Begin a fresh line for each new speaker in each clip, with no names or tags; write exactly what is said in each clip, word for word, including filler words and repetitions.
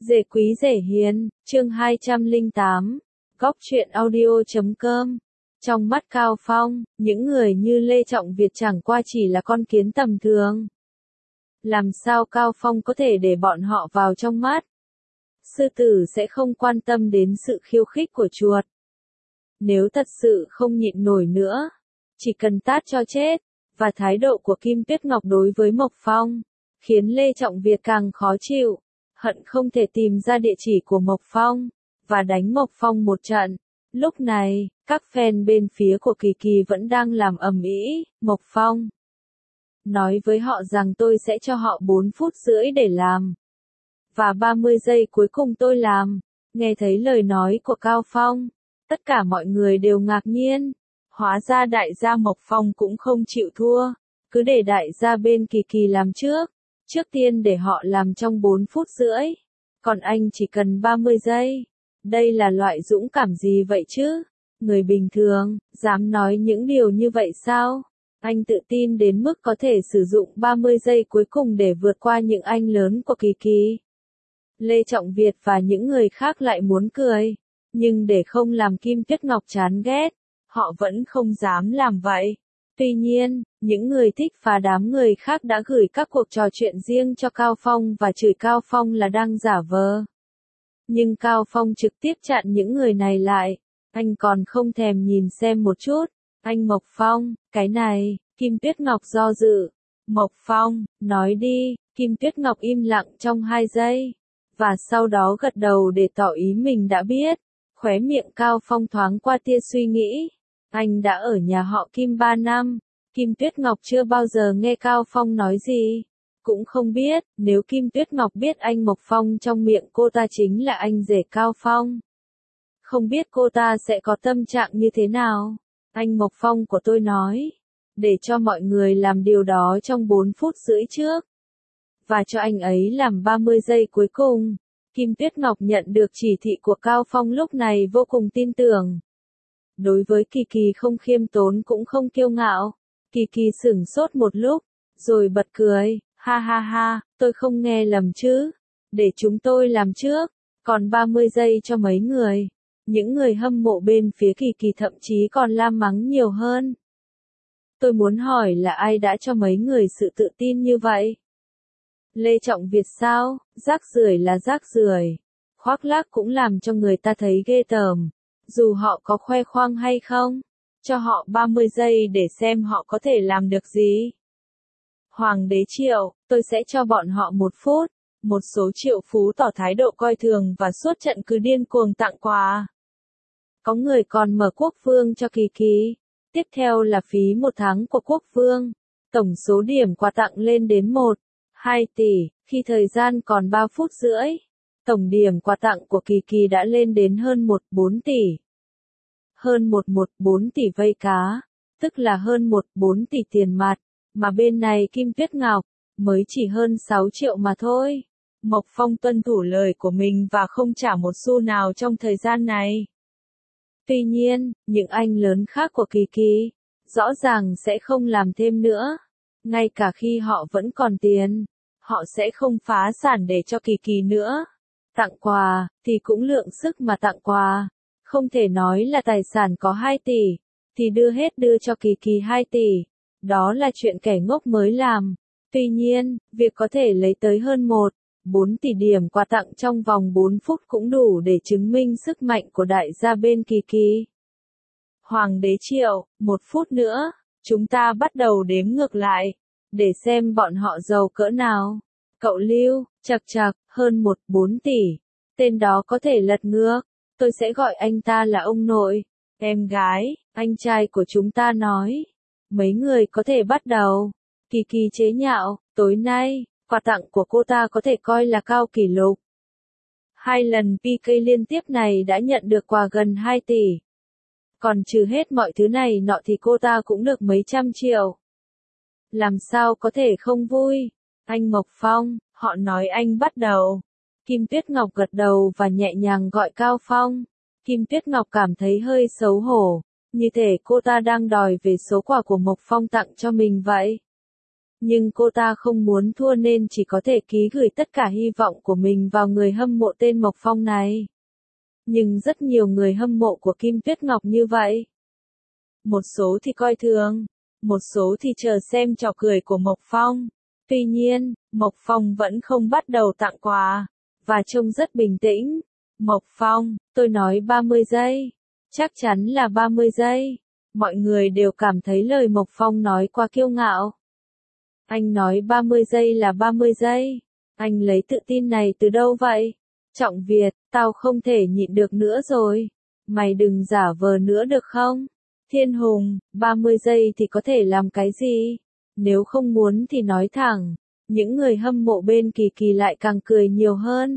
Rể quý rể hiền, chương hai trăm lẻ tám, góc truyện audio chấm com. Trong mắt Cao Phong, những người như Lê Trọng Việt chẳng qua chỉ là con kiến tầm thường. Làm sao Cao Phong có thể để bọn họ vào trong mắt? Sư tử sẽ không quan tâm đến sự khiêu khích của chuột. Nếu thật sự không nhịn nổi nữa, chỉ cần tát cho chết. Và thái độ của Kim Tuyết Ngọc đối với Mộc Phong, khiến Lê Trọng Việt càng khó chịu, hận không thể tìm ra địa chỉ của Mộc Phong, và đánh Mộc Phong một trận. Lúc này, các fan bên phía của Kỳ Kỳ vẫn đang làm ầm ĩ. Mộc Phong nói với họ rằng tôi sẽ cho họ bốn phút rưỡi để làm. Và ba mươi giây cuối cùng tôi làm. Nghe thấy lời nói của Cao Phong, tất cả mọi người đều ngạc nhiên. Hóa ra đại gia Mộc Phong cũng không chịu thua, cứ để đại gia bên Kỳ Kỳ làm trước. Trước tiên để họ làm trong bốn phút rưỡi, còn anh chỉ cần ba mươi giây. Đây là loại dũng cảm gì vậy chứ? Người bình thường, dám nói những điều như vậy sao? Anh tự tin đến mức có thể sử dụng ba mươi giây cuối cùng để vượt qua những anh lớn của Kỳ Kỳ. Lê Trọng Việt và những người khác lại muốn cười, nhưng để không làm Kim Tuyết Ngọc chán ghét, họ vẫn không dám làm vậy. Tuy nhiên, những người thích và đám người khác đã gửi các cuộc trò chuyện riêng cho Cao Phong và chửi Cao Phong là đang giả vờ. Nhưng Cao Phong trực tiếp chặn những người này lại. Anh còn không thèm nhìn xem một chút. Anh Mộc Phong, cái này, Kim Tuyết Ngọc do dự. Mộc Phong, nói đi. Kim Tuyết Ngọc im lặng trong hai giây. Và sau đó gật đầu để tỏ ý mình đã biết. Khóe miệng Cao Phong thoáng qua tia suy nghĩ. Anh đã ở nhà họ Kim ba năm. Kim Tuyết Ngọc chưa bao giờ nghe Cao Phong nói gì. Cũng không biết, nếu Kim Tuyết Ngọc biết anh Mộc Phong trong miệng cô ta chính là anh rể Cao Phong. Không biết cô ta sẽ có tâm trạng như thế nào. Anh Mộc Phong của tôi nói, để cho mọi người làm điều đó trong bốn phút rưỡi trước. Và cho anh ấy làm ba mươi giây cuối cùng. Kim Tuyết Ngọc nhận được chỉ thị của Cao Phong lúc này vô cùng tin tưởng. Đối với Kỳ Kỳ không khiêm tốn cũng không kiêu ngạo. Kỳ Kỳ sửng sốt một lúc, rồi bật cười, ha ha ha, tôi không nghe lầm chứ. Để chúng tôi làm trước, còn ba mươi giây cho mấy người. Những người hâm mộ bên phía Kỳ Kỳ thậm chí còn la mắng nhiều hơn. Tôi muốn hỏi là ai đã cho mấy người sự tự tin như vậy? Lê Trọng Việt sao? Rác rưởi là rác rưởi. Khoác lác cũng làm cho người ta thấy ghê tởm. Dù họ có khoe khoang hay không, cho họ ba mươi giây để xem họ có thể làm được gì. Hoàng đế Triệu, tôi sẽ cho bọn họ một phút. Một số triệu phú tỏ thái độ coi thường và suốt trận cứ điên cuồng tặng quà. Có người còn mở quốc vương cho Kỳ Kỳ. Tiếp theo là phí một tháng của quốc vương. Tổng số điểm quà tặng lên đến một phẩy hai tỷ, khi thời gian còn ba phút rưỡi. Tổng điểm quà tặng của Kỳ Kỳ đã lên đến hơn một phẩy bốn tỷ. Hơn một phẩy bốn tỷ vây cá, tức là hơn một phẩy bốn tỷ tiền mặt, mà bên này Kim Tuyết Ngọc, mới chỉ hơn sáu triệu mà thôi. Mộc Phong tuân thủ lời của mình và không trả một xu nào trong thời gian này. Tuy nhiên, những anh lớn khác của Kỳ Kỳ, rõ ràng sẽ không làm thêm nữa. Ngay cả khi họ vẫn còn tiền, họ sẽ không phá sản để cho Kỳ Kỳ nữa. Tặng quà, thì cũng lượng sức mà tặng quà. Không thể nói là tài sản có hai tỷ, thì đưa hết đưa cho Kỳ Kỳ hai tỷ. Đó là chuyện kẻ ngốc mới làm. Tuy nhiên, việc có thể lấy tới hơn một phẩy bốn tỷ điểm quà tặng trong vòng bốn phút cũng đủ để chứng minh sức mạnh của đại gia bên Kỳ Kỳ. Hoàng đế Triệu, một phút nữa, chúng ta bắt đầu đếm ngược lại, để xem bọn họ giàu cỡ nào. Cậu Lưu, chật chật, hơn một phẩy bốn tỷ. Tên đó có thể lật ngược. Tôi sẽ gọi anh ta là ông nội. Em gái, anh trai của chúng ta nói. Mấy người có thể bắt đầu. Kỳ Kỳ chế nhạo, tối nay, quà tặng của cô ta có thể coi là cao kỷ lục. Hai lần pê ca liên tiếp này đã nhận được quà gần hai tỷ. Còn trừ hết mọi thứ này nọ thì cô ta cũng được mấy trăm triệu. Làm sao có thể không vui? Anh Mộc Phong, họ nói anh bắt đầu. Kim Tuyết Ngọc gật đầu và nhẹ nhàng gọi Cao Phong. Kim Tuyết Ngọc cảm thấy hơi xấu hổ, như thể cô ta đang đòi về số quà của Mộc Phong tặng cho mình vậy. Nhưng cô ta không muốn thua nên chỉ có thể ký gửi tất cả hy vọng của mình vào người hâm mộ tên Mộc Phong này. Nhưng rất nhiều người hâm mộ của Kim Tuyết Ngọc như vậy. Một số thì coi thường, một số thì chờ xem trò cười của Mộc Phong. Tuy nhiên, Mộc Phong vẫn không bắt đầu tặng quà, và trông rất bình tĩnh. Mộc Phong, tôi nói ba mươi giây. Chắc chắn là ba mươi giây. Mọi người đều cảm thấy lời Mộc Phong nói quá kiêu ngạo. Anh nói ba mươi giây là ba mươi giây. Anh lấy tự tin này từ đâu vậy? Trọng Việt, tao không thể nhịn được nữa rồi. Mày đừng giả vờ nữa được không? Thiên Hùng, ba mươi giây thì có thể làm cái gì? Nếu không muốn thì nói thẳng. Những người hâm mộ bên Kỳ Kỳ lại càng cười nhiều hơn.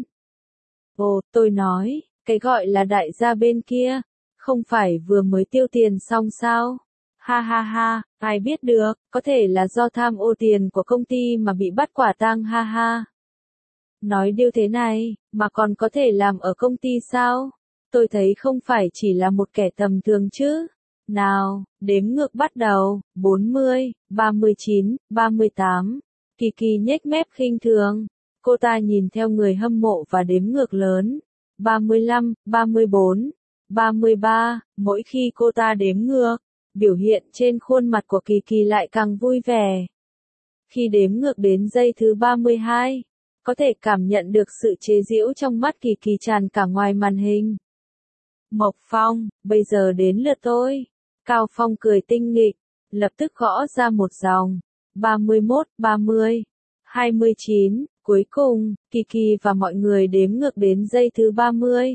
Ồ, tôi nói, cái gọi là đại gia bên kia, không phải vừa mới tiêu tiền xong sao? Ha ha ha, ai biết được, có thể là do tham ô tiền của công ty mà bị bắt quả tang ha ha. Nói điều thế này, mà còn có thể làm ở công ty sao? Tôi thấy không phải chỉ là một kẻ tầm thường chứ. Nào, đếm ngược bắt đầu, bốn mươi, ba mươi chín, ba mươi tám. Kỳ Kỳ nhếch mép khinh thường. Cô ta nhìn theo người hâm mộ và đếm ngược lớn. ba mươi lăm, ba mươi bốn, ba mươi ba, mỗi khi cô ta đếm ngược, biểu hiện trên khuôn mặt của Kỳ Kỳ lại càng vui vẻ. Khi đếm ngược đến giây thứ ba mươi hai, có thể cảm nhận được sự chế giễu trong mắt Kỳ Kỳ tràn cả ngoài màn hình. Mộc Phong, bây giờ đến lượt tôi. Cao Phong cười tinh nghịch, lập tức gõ ra một dòng. ba mươi mốt, ba mươi, hai mươi chín, cuối cùng, Kỳ Kỳ và mọi người đếm ngược đến giây thứ ba mươi.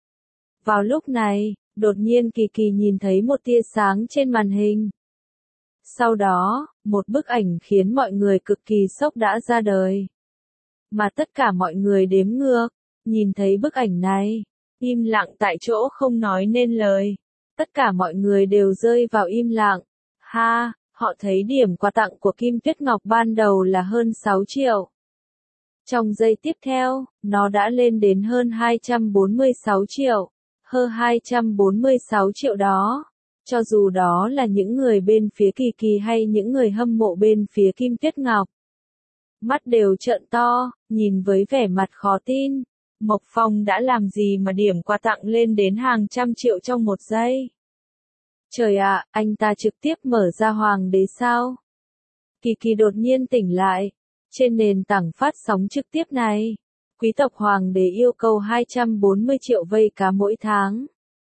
Vào lúc này, đột nhiên Kỳ Kỳ nhìn thấy một tia sáng trên màn hình. Sau đó, một bức ảnh khiến mọi người cực kỳ sốc đã ra đời. Mà tất cả mọi người đếm ngược, nhìn thấy bức ảnh này, im lặng tại chỗ không nói nên lời. Tất cả mọi người đều rơi vào im lặng. Ha, họ thấy điểm quà tặng của Kim Tuyết Ngọc ban đầu là hơn sáu triệu. Trong giây tiếp theo, nó đã lên đến hơn hai trăm bốn mươi sáu triệu. Hơn hai trăm bốn mươi sáu triệu đó. Cho dù đó là những người bên phía Kỳ Kỳ hay những người hâm mộ bên phía Kim Tuyết Ngọc. Mắt đều trợn to, nhìn với vẻ mặt khó tin. Mộc Phong đã làm gì mà điểm quà tặng lên đến hàng trăm triệu trong một giây? Trời ạ, anh ta trực tiếp mở ra Hoàng đế sao? Kỳ Kỳ đột nhiên tỉnh lại. Trên nền tảng phát sóng trực tiếp này, quý tộc Hoàng đế yêu cầu hai trăm bốn mươi triệu vây cá mỗi tháng.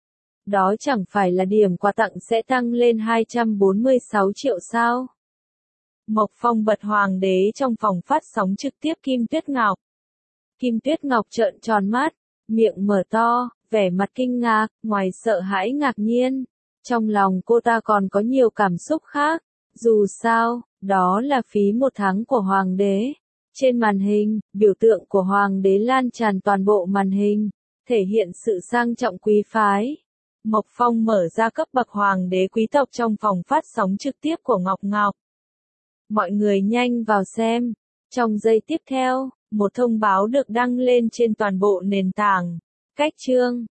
Đó chẳng phải là điểm quà tặng sẽ tăng lên hai trăm bốn mươi sáu triệu sao? Mộc Phong bật Hoàng đế trong phòng phát sóng trực tiếp Kim Tuyết Ngọc. Kim Tuyết Ngọc trợn tròn mắt, miệng mở to, vẻ mặt kinh ngạc, ngoài sợ hãi ngạc nhiên. Trong lòng cô ta còn có nhiều cảm xúc khác. Dù sao, đó là phí một tháng của Hoàng đế. Trên màn hình, biểu tượng của Hoàng đế lan tràn toàn bộ màn hình, thể hiện sự sang trọng quý phái. Mộc Phong mở ra cấp bậc Hoàng đế quý tộc trong phòng phát sóng trực tiếp của Ngọc Ngọc. Mọi người nhanh vào xem. Trong giây tiếp theo, một thông báo được đăng lên trên toàn bộ nền tảng. Cách chương